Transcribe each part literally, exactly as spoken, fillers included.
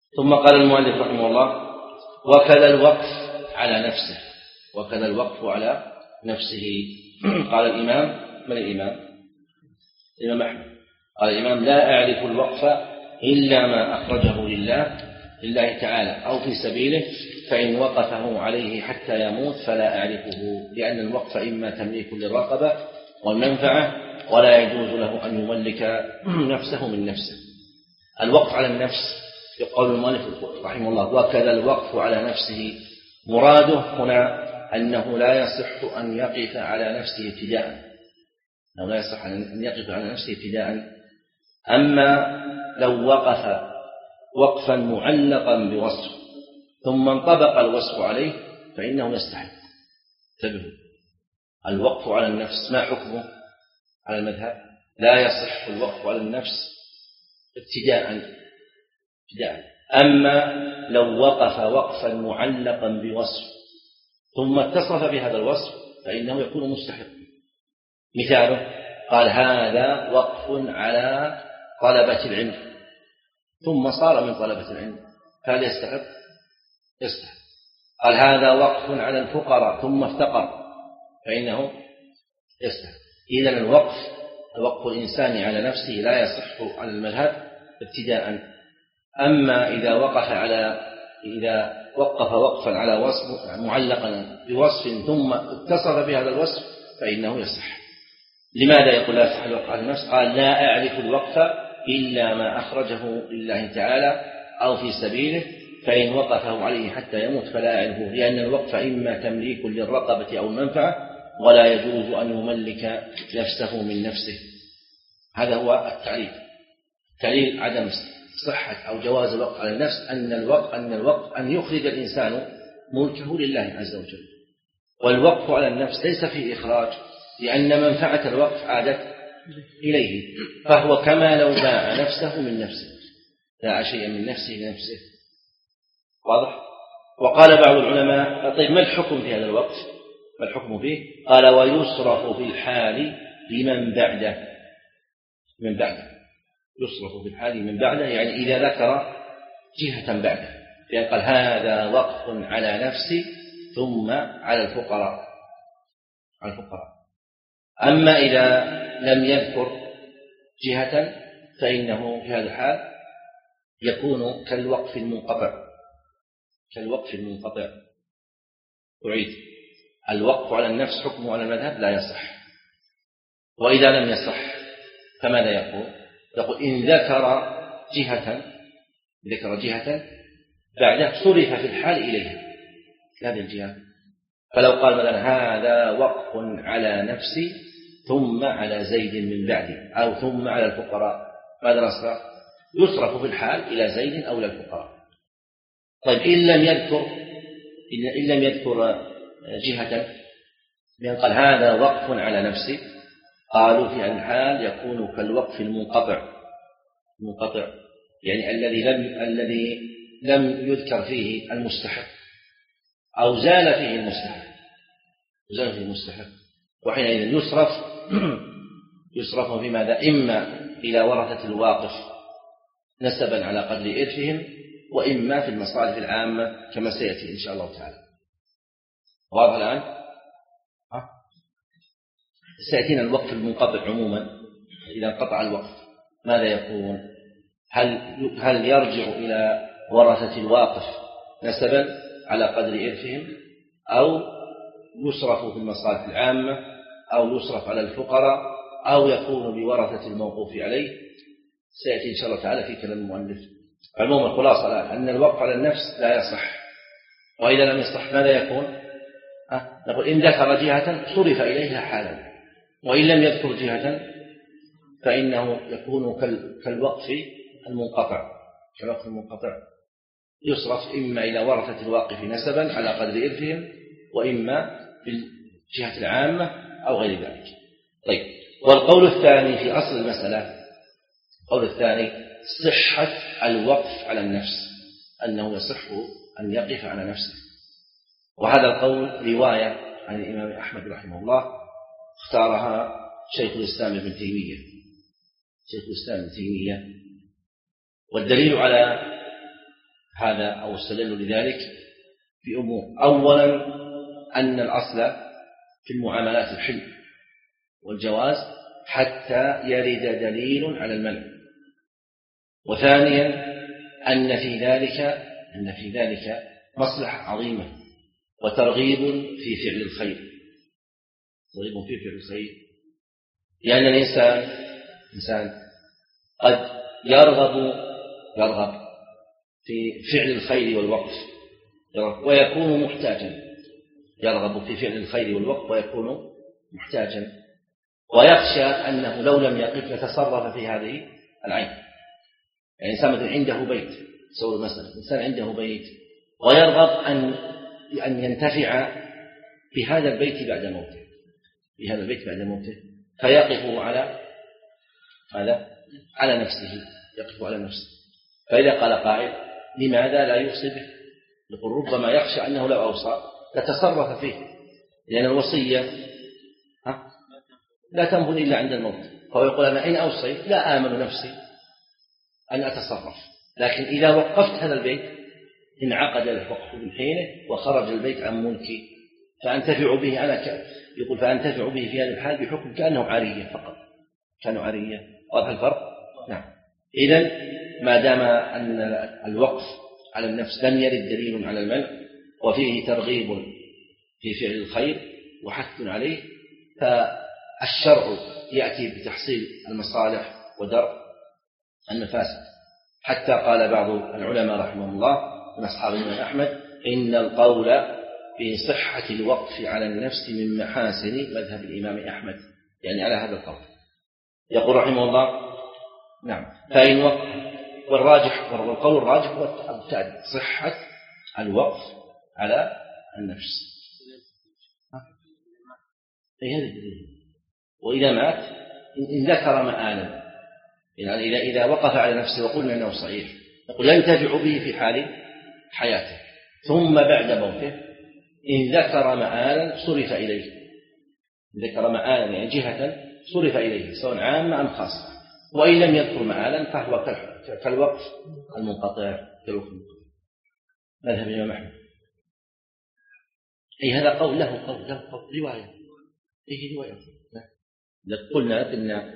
ثم قال المؤلف رحمه الله: وكذا الوقف على نفسه وكذا الوقف على نفسه. قال الإمام، من الإمام؟ الإمام أحمد قال الإمام: لا أعرف الوقف إلا ما أخرجه لله لله تعالى أو في سبيله، فإن وقفه عليه حتى يموت فلا أعرفه، لأن الوقف إما تمليك للرقبة والمنفعة، ولا يجوز له أن يملك نفسه من نفسه. الوقف على النفس يقول المؤلف رحمه الله: وكذا الوقف على نفسه. مراده هنا أنه لا يصح أن يقف على نفسه ابتداء، أنه لا يصح أن يقف على نفسه ابتداء. أما لو وقف وقفا معلقا بوصف ثم انطبق الوصف عليه فإنه يستحق. انتبهوا، الوقف على النفس ما حكمه على المذهب؟ لا يصح الوقف على النفس ابتداء ابتداء. أما لو وقف وقفا معلقا بوصف ثم اتصف بهذا الوصف فإنه يكون مستحق. مثاله: قال هذا وقف على طلبة العلم، ثم صار من طلبة العلم، فهل يستحق؟ يستحق. قال هذا وقف على الفقراء، ثم افتقر، فإنه يستحق. إذن الوقف وقف الإنسان على نفسه لا يصح على المذهب ابتداء. أما إذا وقف على إذا وقف وقفا على وصف معلقا بوصف ثم اتصف بهذا الوصف فإنه يصح. لماذا يقول لا يصح الوقف على النفس؟ قال: لا أعرف الوقف إلا ما أخرجه لله تعالى أو في سبيله، فإن وقفه عليه حتى يموت فلا أعرفه، لأن الوقف إما تمليك للرقبة أو المنفعة، ولا يجوز أن يملك نفسه من نفسه. هذا هو التعليل. تعليل عدم صحة أو جواز الوقف على النفس أن الوقف أن الوقف أن يخرج الإنسان ملكه لله عز وجل. والوقف على النفس ليس فيه إخراج، لأن منفعة الوقف عادت إليه، فهو كما لو باع نفسه من نفسه، باع شيئا من نفسه لنفسه. واضح؟ وقال بعض العلماء: طيب ما الحكم في هذا الوقف؟ ما الحكم فيه؟ قال: ويصرف في الحال لمن بعده. من بعده يصرف في الحال من بعده، يعني إذا ذكر جهة بعده، يعني قال هذا وقف على نفسي ثم على الفقراء على الفقراء. أما إذا لم يذكر جهة فإنه في هذا الحال يكون كالوقف المنقطع كالوقف المنقطع أعيد: الوقف على النفس حكمه على المذهب لا يصح. وإذا لم يصح فماذا يقول؟ يقول: إن ذكر جهة ذكر جهة بعده صرف في الحال إليها هذه الجهة. فلو قال مثلا هذا وقف على نفسي ثم على زيد من بعدي، أو ثم على الفقراء، ماذا نصنع؟ يصرف في الحال إلى زيد أو إلى الفقراء. طيب إن لم يذكر إن لم يذكر جهة، لأن قال هذا وقف على نفسي، قالوا في الحال يكون كالوقف المنقطع المنقطع يعني الذي لم الذي لم يذكر فيه المستحق، أو زال فيه المستحق زال فيه المستحق وحينئذ يصرف يصرف في ماذا؟ إما إلى ورثة الواقف نسبا على قدر إرثهم، وإما في المصالح العامة كما سيأتي إن شاء الله تعالى. واضح الآن؟ ها؟ سيأتينا الوقف المنقطع عموما. إذا انقطع الوقف ماذا يكون؟ هل هل يرجع إلى ورثة الواقف نسبا على قدر إرثهم، أو يصرف في المصالح العامة، أو يصرف على الفقراء، أو يكون بورثة الموقوف عليه؟ سيأتي إن شاء الله تعالى في كلام المؤلف. عموما الخلاصة الآن أن الوقف على النفس لا يصح، وإذا لم يصح ماذا يكون؟ أه؟ نقول إن ذكر جهة صرف إليها حالا، وإن لم يذكر جهة فإنه يكون كالوقف المنقطع كالوقف المنقطع يصرف إما إلى ورثة الواقف نسبا على قدر إرثهم، وإما في الجهة العامة أو غير ذلك. طيب، والقول الثاني في أصل المسألة، القول الثاني صحة الوقف على النفس، أنه يصح أن يقف على نفسه. وهذا القول رواية عن الإمام أحمد رحمه الله اختارها شيخ الإسلام ابن تيمية شيخ الإسلام ابن تيمية والدليل على هذا أو استدلوا لذلك بأمور. أولا أن الأصل في المعاملات الحل والجواز حتى يرد دليل على المنع. وثانيا أن في ذلك أن في ذلك مصلحة عظيمة وترغيب في فعل الخير، ترغيب في فعل الخير، لأن الإنسان إنسان قد يرغب يرغب في فعل الخير والوقف ويكون محتاجا، يرغب في فعل الخير والوقف ويكون محتاجا، ويخشى أنه لو لم يقف لتصرف في هذه العين. يعني إنسان مثلا عنده بيت، سوى مثلا إنسان عنده بيت ويرغب أن أن ينتفع بهذا البيت بعد موته، بهذا البيت بعد موته، فيقف على هذا على نفسه، يقف على نفسه. فإذا قال قائل لماذا لا يوصي به؟ يقول ربما يخشى أنه لو أوصى لتصرف فيه، لأن الوصية لا تنفذ إلا عند الموت، فهو يقول أنا إن أوصيت لا آمن نفسي أن أتصرف، لكن إذا وقفت هذا البيت انعقد الوقف من حينه وخرج البيت عن ملكي، فأنتفع به أنا ك... يقول فأنتفع به في هذا الحال بحكم كأنه عارية فقط، كأنه عارية. واضح الفرق؟ نعم. إذن ما دام أن الوقف على النفس لم يرد دليل على المنع وفيه ترغيب في فعل الخير وحث عليه، فالشرع يأتي بتحصيل المصالح ودرء المفاسد. حتى قال بعض العلماء رحمه الله من أصحاب الإمام أحمد إن القول بصحة الوقف على النفس من محاسن مذهب الإمام أحمد، يعني على هذا القول. يقول رحمه الله نعم فإن وقف، والراجح والقول الراجح هو التالي صحة الوقف على النفس. أي هذا الدليل. وإذا مات إن ذكر مآلا، يعني إذا إذا وقف على نفسه وقلنا أنه صحيح نقول ينتفع به في حال حياته، ثم بعد موته إن ذكر مآلا صرف إليه، إن ذكر مآلا يعني جهة صرف إليه سواء عامة أم خاصة، وإن لم يذكر مآلا فهو كالوقف المنقطع كالوقف المنقطع. مذهب الإمام أحمد. أي هذا قول له قول له قول رواية، أي رواية. إذا قلنا أن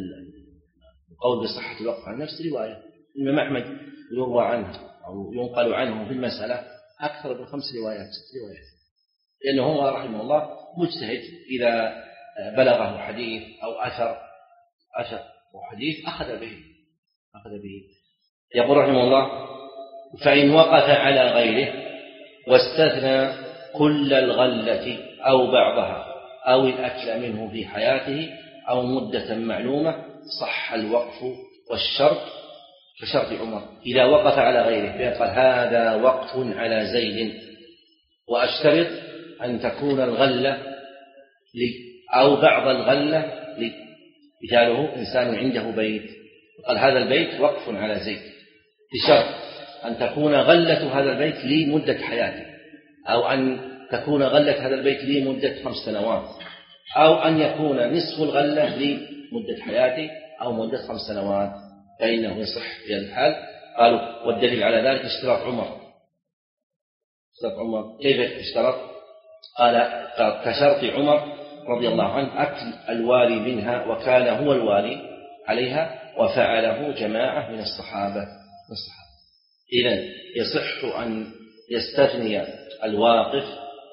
القول بصحة الوقف عن نفس رواية، الإمام أحمد يروى عنه أو ينقل عنه في المسألة أكثر من خمس روايات روايات لأنه هو رحمه الله مجتهد، إذا بلغه حديث أو أثر أثر وحديث أخذ به أخذ به. يقول رحمه الله فإن وقف على غيره واستثنى كل الغلة أو بعضها أو الأكل منه في حياته أو مدة معلومة صح الوقف، والشرط كشرط عمر إذا وقف على غيره، فقال هذا وقف على زيد وأشترط أن تكون الغلة لي أو بعض الغلة لي. مثاله إنسان عنده بيت قال هذا البيت وقف على زيد بشرط أن تكون غلة هذا البيت لي مدة حياته، أو أن تكون غلة هذا البيت لي مدة خمس سنوات، أو أن يكون نصف الغلة لي مدة حياته أو مدة خمس سنوات، فإنه يصح في هذا الحال. قالوا والدليل على ذلك اشتراط عمر. اشتراط عمر كيف اشترط؟ قال كشرط عمر رضي الله عنه أكل الوالي منها وكان هو الوالي عليها وفعله جماعة من الصحابة. إذن يصح أن يستثني الواقف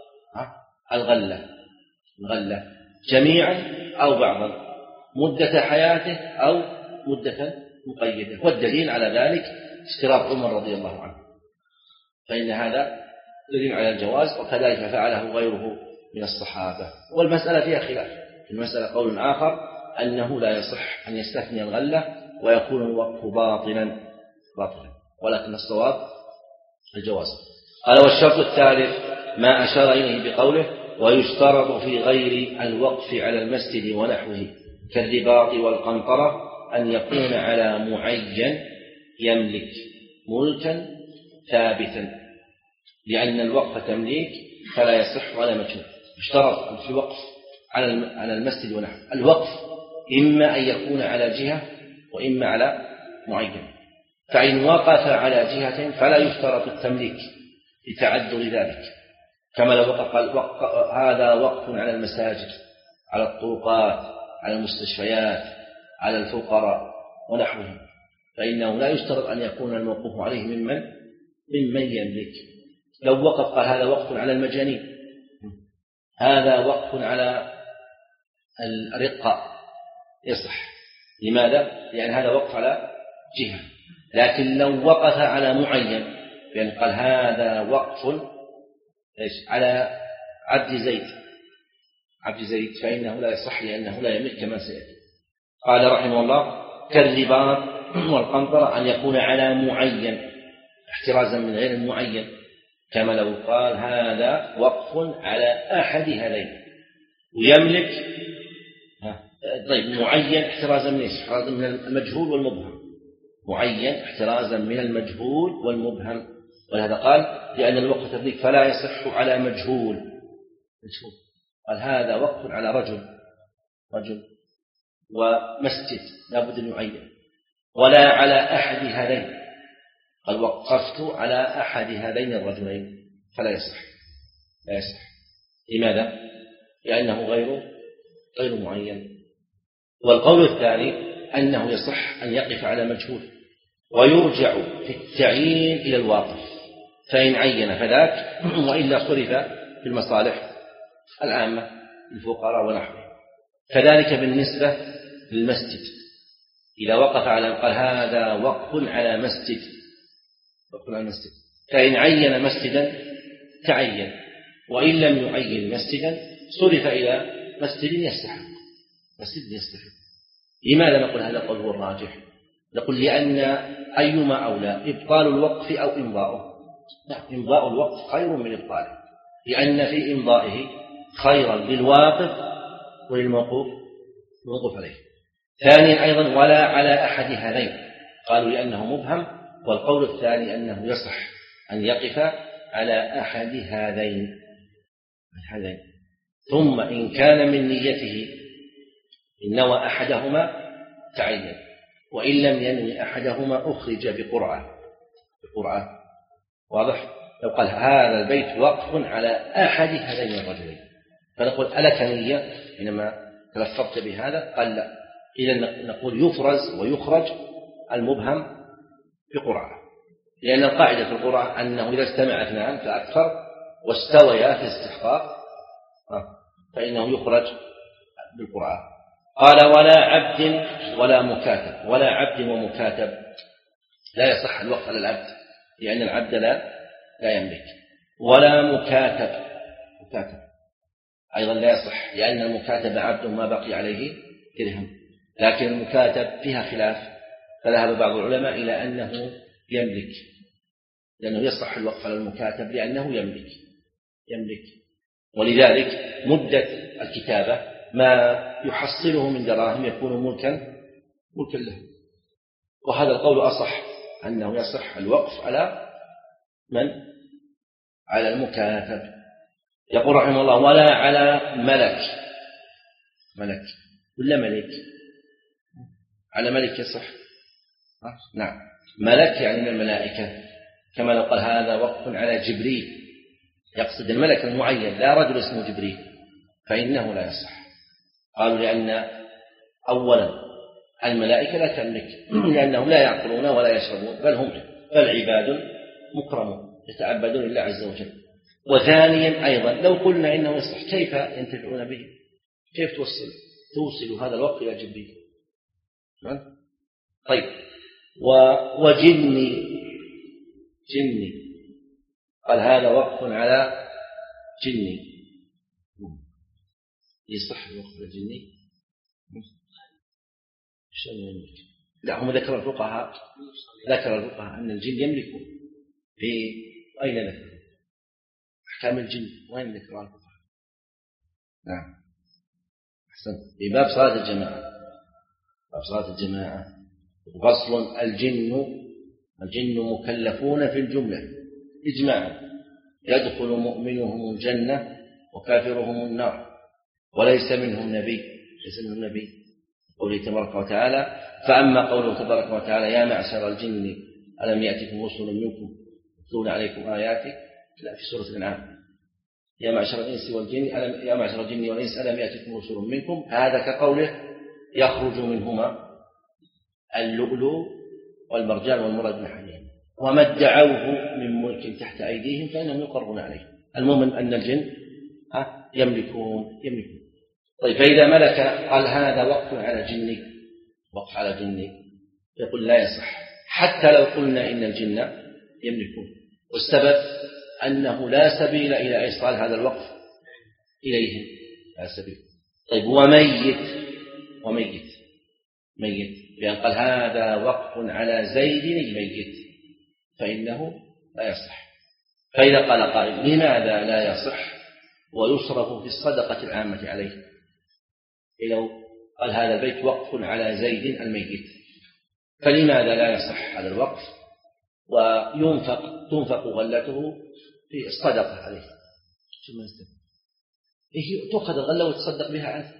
الغلة الغلة جميعا أو بعضا مدة حياته أو مدة مقيدة، والدليل على ذلك اشتراط عمر رضي الله عنه، فإن هذا دليل على الجواز، وكذلك فعله غيره من الصحابة. والمسألة فيها خلاف، في المسألة قول آخر أنه لا يصح أن يستثني الغلة ويكون الوقف باطلا باطلا ولكن الصواب الجواز. قال والشرط الثالث ما أشار إليه بقوله ويشترط في غير الوقف على المسجد ونحوه كالرباط والقنطرة أن يكون على معين يملك ملكا ثابتا، لأن الوقف تمليك فلا يصح ولا مجهول. اشترط في الوقف على المسجد ونحوه. الوقف إما أن يكون على جهة وإما على معين، فإن وقف على جهة فلا يشترط التمليك لتعذر ذلك، كما لو وقف قال وقف هذا وقف على المساجد، على الطرقات، على المستشفيات، على الفقراء ونحوهم، فإنه لا يشترط أن يكون الموقوف عليه ممن ممن يملك. لو وقف قال هذا وقف على المجانين، هذا وقف على الرقة، يصح. لماذا؟ لأن هذا وقف على جهة. لكن لو وقف على معين، يعني قال هذا وقف على عبد زيد عبد زيد فإنه لا يصح، لأنه لا يملك كما سيأتي. قال رحمه الله: كالرباط والقنطرة أن يكون على معين احترازا من غير المعين، كما لو قال هذا وقف على أحد هذين ويملك طيب معين احترازا من احترازا من المجهول والمبهم، معين احترازا من المجهول والمبهم. ولهذا قال لأن الوقف تمليك فلا يصح على مجهول مجهول قال هذا وقف على رجل رجل ومسجد لا بد أن يعين، ولا على أحد هذين قال وقفت على أحد هذين الرجلين فلا يصح لا يصح. لماذا؟ لأنه غير غير معين. والقول الثاني أنه يصح أن يقف على مجهول، ويرجع في التعيين إلى الواقف، فإن عين فذاك، وإلا صرف في المصالح العامة للفقراء ونحوه. كذلك بالنسبة للمسجد، إذا وقف على قال هذا وقف على مسجد وقف على مسجد، فإن عين مسجدا تعين، وإن لم يعين مسجدا صرف إلى مسجد يستحق مسجد يستحق. لماذا نقول هذا القول هو الراجح؟ نقول لأن أيما أولى إبطال الوقف أو إمضاؤه؟ لا، إمضاء الوقف خير من إبطاله، لأن في إمضائه خيرا للواقف وللموقوف الموقوف عليه. ثانيا أيضا ولا على أحد هذين، قالوا لأنه مبهم، والقول الثاني أنه يصح أن يقف على أحد هذين هذين ثم إن كان من نيته إن نوى أحدهما تعين، وإن لم ينوي أحدهما أخرج بقرعة بقرعة واضح؟ لو قال هذا البيت وقف على أحد هذين الرجلين فنقول ألك نية حينما تلفظت بهذا؟ قال لا. إذا نقول يفرز ويخرج المبهم بقرعة، لأن القاعدة في القرعة أنه إذا استمع اثنان فأكثر واستويا في الاستحقاق فإنه يخرج بالقرعة. قال ولا عبد ولا مكاتب، ولا عبد ومكاتب لا يصح الوقف على العبد، لأن العبد لا لا يملك، ولا مكاتب مكاتب أيضا لا يصح، لأن المكاتب عبد ما بقي عليه درهم، لكن المكاتب فيها خلاف، فذهب بعض العلماء إلى أنه يملك، لأنه يصح الوقف على المكاتب لأنه يملك يملك ولذلك مدة الكتابة ما يحصله من دراهم يكون ملكا ملكا له. وهذا القول أصح، أنه يصح الوقف على من؟ على المكاتب. يقول رحمه الله ولا على ملك ملك ولا ملك على ملك يصح؟ نعم، ملك يعني من الملائكة، كما لو قال هذا وقف على جبريل، يقصد الملك المعين لا رجل اسمه جبريل، فإنه لا يصح. قالوا لأن أولا الملائكة لا تملك، لأنهم لا يعقلون ولا يشربون، بل هم بل عباد مكرمون يتعبدون لله عز وجل. وثانيا أيضا لو قلنا إنه يصح كيف ينتفعون به؟ كيف توصل توصل هذا الوقت إلى جبريل؟ طيب وجني جني قال هذا وقف على جني، يصح الوقف على جني؟ شلون يملك؟ لا، هم ذكر الفقهاء ذكر الفقهاء أن الجن يملكون. في أين ذكر أحكام الجن؟ وين ذكر الفقهاء؟ نعم أحسن، في باب صلاة الجماعة باب صلاة الجماعة فصل الجن الجن مكلفون في الجملة إجماعا، يدخل مؤمنهم الجنة وكافرهم النار، وليس منهم نبي ليس منهم نبي قوله تبارك وتعالى. فأما قوله تبارك وتعالى يا معشر الجن ألم يأتكم رسل منكم يتلون عليكم آياتي، لا في سورة الأنعام يا معشر الإنس والجن ألم يا معشر الجن والإنس ألم يأتكم رسل منكم، هذا كقوله يخرج منهما اللؤلؤ والمرجان والمراد من حديد، وما ادعوه من ملك تحت أيديهم فإنهم يقرون عليه. المؤمن أن الجن يملكون يملكون طيب، فإذا ملك قال هذا وقف على جني، وقف على جني، يقول لا يصح حتى لو قلنا إن الجن يملكون، والسبب أنه لا سبيل إلى إيصال هذا الوقف إليهم، لا سبيل. طيب وميت وميت ميت بأن قال هذا وقف على زيد الميت فإنه لا يصح. فإذا قال قائل لماذا لا يصح ويصرف في الصدقة العامة عليه؟ لو قال هذا البيت وقف على زيد الميت فلماذا لا يصح هذا الوقف وينفق تنفق غلته في الصدقة عليه؟ شو ما يستفيد؟ إيه تأخذ الغلة وتصدق بها عنه؟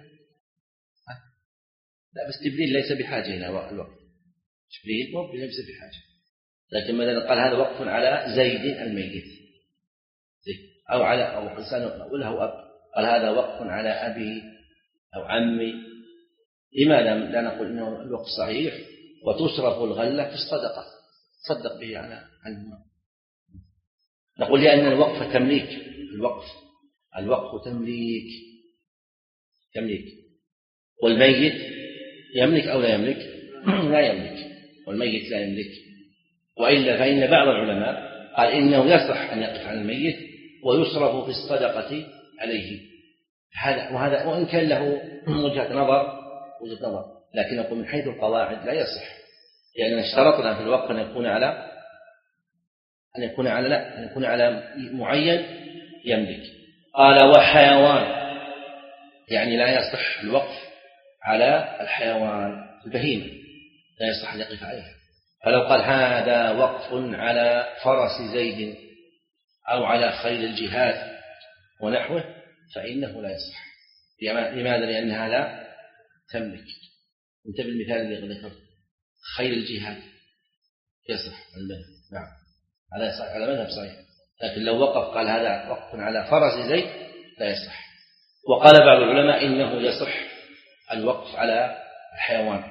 لا بس جبريل ليس بحاجة إلى الوقف، جبريل مو ليس بحاجة، لكن مثلا قال هذا وقف على زيد الميت أو على أو إنسان له أب قال هذا وقف على أبي أو عمي، لماذا لا نقول إنه الوقف صحيح وتصرف الغلة في الصدقة تصدق به على عنهما؟ نقول لأن الوقف تمليك، الوقف الوقف تمليك تمليك والميت يملك أو لا يملك؟ لا يملك، والميت لا يملك. وإلا فإن بعض العلماء قال إنه يصح أن يقف على الميت ويصرف في الصدقة عليه، هذا وهذا وإن كان له وجهة نظر وجهة نظر لكن نقول من حيث القواعد لا يصح، لأننا يعني اشترطنا في الوقف أن يكون على أن يكون على لا أن يكون على معين يملك. قال وحيوان، يعني لا يصح الوقف على الحيوان البهيمة، لا يصح أن يقف عليها. فلو قال هذا وقف على فرس زيد أو على خيل الجهاد ونحوه فإنه لا يصح. لماذا؟ لأنها لا تملك. انتبه المثال اللي ذكرت، خيل الجهاد يصح المذهب، نعم هذا يصح على مذهب صحيح، لكن لو وقف قال هذا وقف على فرس زيد لا يصح. وقال بعض العلماء إنه يصح الوقف على الحيوان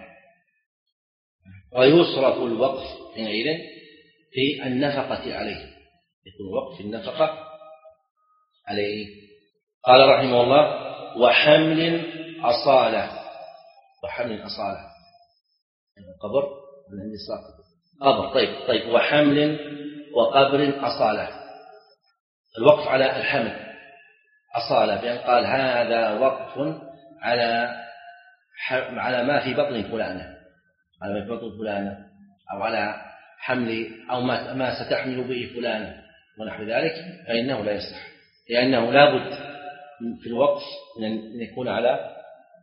ويصرف الوقف حينئذ في النفقة عليه، يكون الوقف في النفقة عليه. قال رحمه الله وحمل أصالة، وحمل أصالة قبر من عند قبر طيب طيب وحمل وقبر أصالة، الوقف على الحمل أصالة بأن قال هذا وقف على على ما في بطن فلانة، على ما في بطن فلانة أو على حمل أو ما ما ستحمل به فلانة ونحو ذلك فإنه لا يصح، لأنه لا بد في الوقف أن يكون على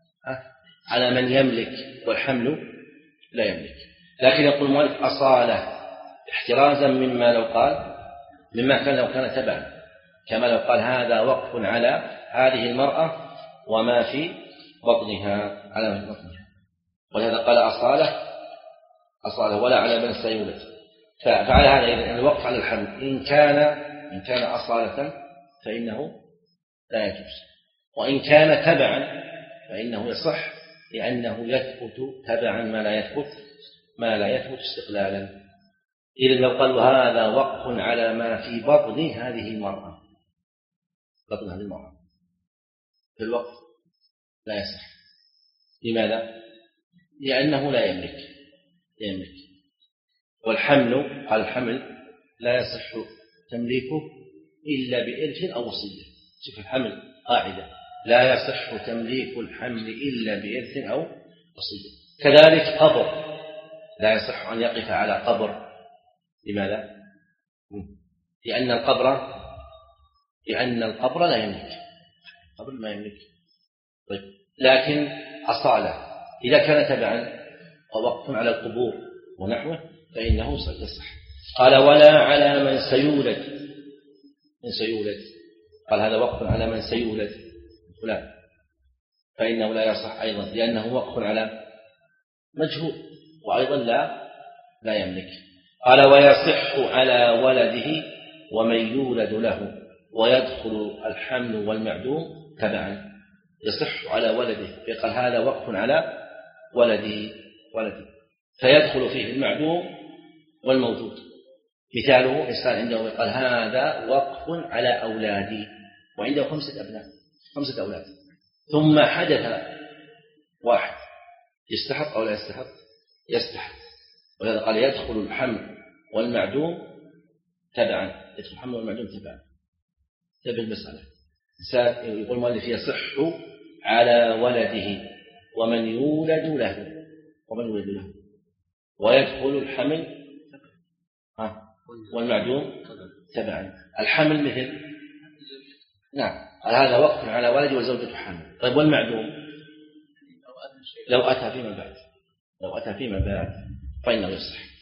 على من يملك والحمل لا يملك. لكن يقول المؤلف أصالة احترازا مما لو قال مما كان لو كان تبعا، كما لو قال هذا وقف على هذه المرأة وما في بطنها على ما في بطنها، ولهذا قال أصالة أصالة ولا على من سيولد. فعلى هذا الوقف على الحمل إن كان إن كان أصالة فإنه لا يجوز، وإن كان تبعا فإنه يصح، لأنه يثبت تبعا ما لا يثبت ما لا يثبت استقلالا. إذا لو قالوا هذا وقف على ما في بطن هذه المرأة، بطن هذه المرأة في الوقف لا يصح. لماذا؟ لأنه لا يملك لا يملك والحمل قال الحمل لا يصح تمليكه إلا بإرث أو وصية. شوف الحمل قاعدة لا يصح تمليك الحمل إلا بإرث أو وصية. كذلك قبر لا يصح أن يقف على قبر. لماذا؟ لأن القبر لأن القبر لا يملك، القبر ما يملك. طيب لكن أصالة إذا كان تبعا ووقف على القبور ونحوه فإنه يصح. قال ولا على من سيولد من سيولد قال هذا وقف على من سيولد فلان فإنه لا يصح أيضا، لأنه وقف على مجهول وأيضا لا لا يملك. قال ويصح على ولده ومن يولد له ويدخل الحمل والمعدوم تبعا. يصح على ولده، قال هذا وقف على ولده ولده فيدخل فيه المعدوم والموجود. مثاله إنسان عنده قال هذا وقف على أولادي وعنده خمسة أبناء خمسة أولاد، ثم حدث واحد يستحق أو لا يستحق؟ يستحق، ولهذا قال يدخل الحمل والمعدوم تبعا. يدخل الحمل والمعدوم تبعا. تبع المسألة. يقول المؤلف يصح على ولده ومن يولد له ومن يولد له ويدخل الحمل والمعدوم تبعا. الحمل مثل نعم هذا وقف على ولد وزوجة حمل. طيب والمعدوم لو أتى فيما بعد لو أتى فيما بعد فإنه يصح.